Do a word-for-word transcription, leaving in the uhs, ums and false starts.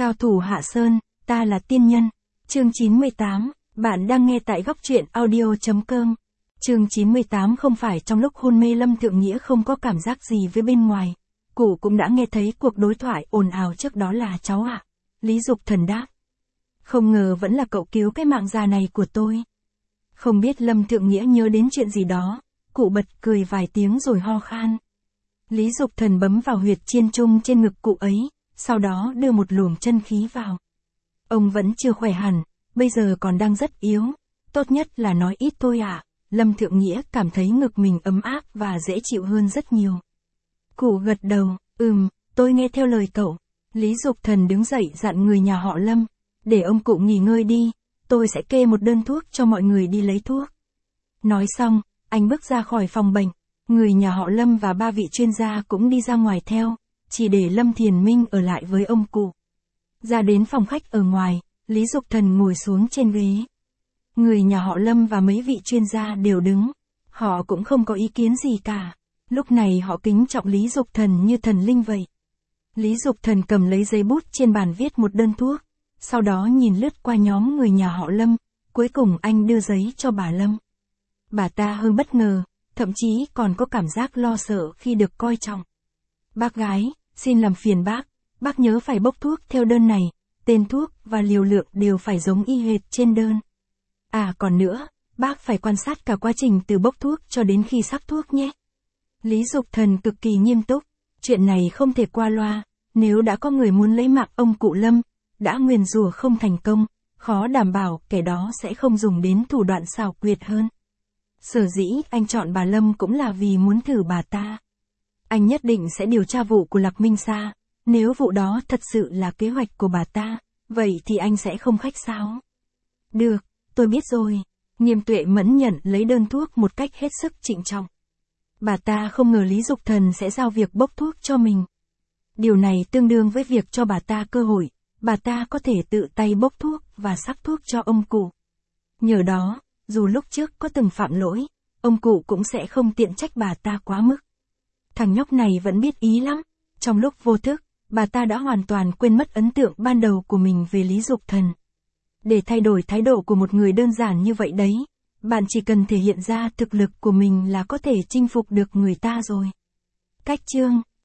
Cao thủ Hạ Sơn, ta là tiên nhân. Chương chín mươi tám, bạn đang nghe tại góc truyện audio.com. Chương chín mươi tám không phải trong lúc hôn mê Lâm Thượng Nghĩa không có cảm giác gì với bên ngoài. Cụ cũng đã nghe thấy cuộc đối thoại ồn ào trước đó là cháu ạ. À? Lý Dục Thần đáp. Không ngờ vẫn là cậu cứu cái mạng già này của tôi. Không biết Lâm Thượng Nghĩa nhớ đến chuyện gì đó, cụ bật cười vài tiếng rồi ho khan. Lý Dục Thần bấm vào huyệt chiên trung trên ngực cụ ấy, sau đó đưa một luồng chân khí vào. Ông vẫn chưa khỏe hẳn, bây giờ còn đang rất yếu, tốt nhất là nói ít thôi ạ. À. Lâm Thượng Nghĩa cảm thấy ngực mình ấm áp và dễ chịu hơn rất nhiều. Cụ gật đầu, ừm, tôi nghe theo lời cậu. Lý Dục Thần đứng dậy dặn người nhà họ Lâm, để ông cụ nghỉ ngơi đi, tôi sẽ kê một đơn thuốc cho mọi người đi lấy thuốc. Nói xong, anh bước ra khỏi phòng bệnh, người nhà họ Lâm và ba vị chuyên gia cũng đi ra ngoài theo, chỉ để Lâm Thiền Minh ở lại với ông cụ. Ra đến phòng khách ở ngoài, Lý Dục Thần ngồi xuống trên ghế. Người nhà họ Lâm và mấy vị chuyên gia đều đứng, họ cũng không có ý kiến gì cả. Lúc này họ kính trọng Lý Dục Thần như thần linh vậy. Lý Dục Thần cầm lấy giấy bút trên bàn viết một đơn thuốc, sau đó nhìn lướt qua nhóm người nhà họ Lâm, cuối cùng anh đưa giấy cho bà Lâm. Bà ta hơi bất ngờ, thậm chí còn có cảm giác lo sợ khi được coi trọng. Bác gái, xin làm phiền bác, bác nhớ phải bốc thuốc theo đơn này, tên thuốc và liều lượng đều phải giống y hệt trên đơn. À còn nữa, bác phải quan sát cả quá trình từ bốc thuốc cho đến khi sắc thuốc nhé. Lý Dục Thần cực kỳ nghiêm túc, chuyện này không thể qua loa, nếu đã có người muốn lấy mạng ông cụ Lâm, đã nguyền rủa không thành công, khó đảm bảo kẻ đó sẽ không dùng đến thủ đoạn xảo quyệt hơn. Sở dĩ anh chọn bà Lâm cũng là vì muốn thử bà ta. Anh nhất định sẽ điều tra vụ của Lạc Minh Sa, nếu vụ đó thật sự là kế hoạch của bà ta, vậy thì anh sẽ không khách sáo. Được, tôi biết rồi. Nghiêm Tuệ Mẫn nhận lấy đơn thuốc một cách hết sức trịnh trọng. Bà ta không ngờ Lý Dục Thần sẽ giao việc bốc thuốc cho mình. Điều này tương đương với việc cho bà ta cơ hội, bà ta có thể tự tay bốc thuốc và sắc thuốc cho ông cụ. Nhờ đó, dù lúc trước có từng phạm lỗi, ông cụ cũng sẽ không tiện trách bà ta quá mức. Thằng nhóc này vẫn biết ý lắm, trong lúc vô thức, bà ta đã hoàn toàn quên mất ấn tượng ban đầu của mình về Lý Dục Thần. Để thay đổi thái độ của một người đơn giản như vậy đấy, bạn chỉ cần thể hiện ra thực lực của mình là có thể chinh phục được người ta rồi. Cách chương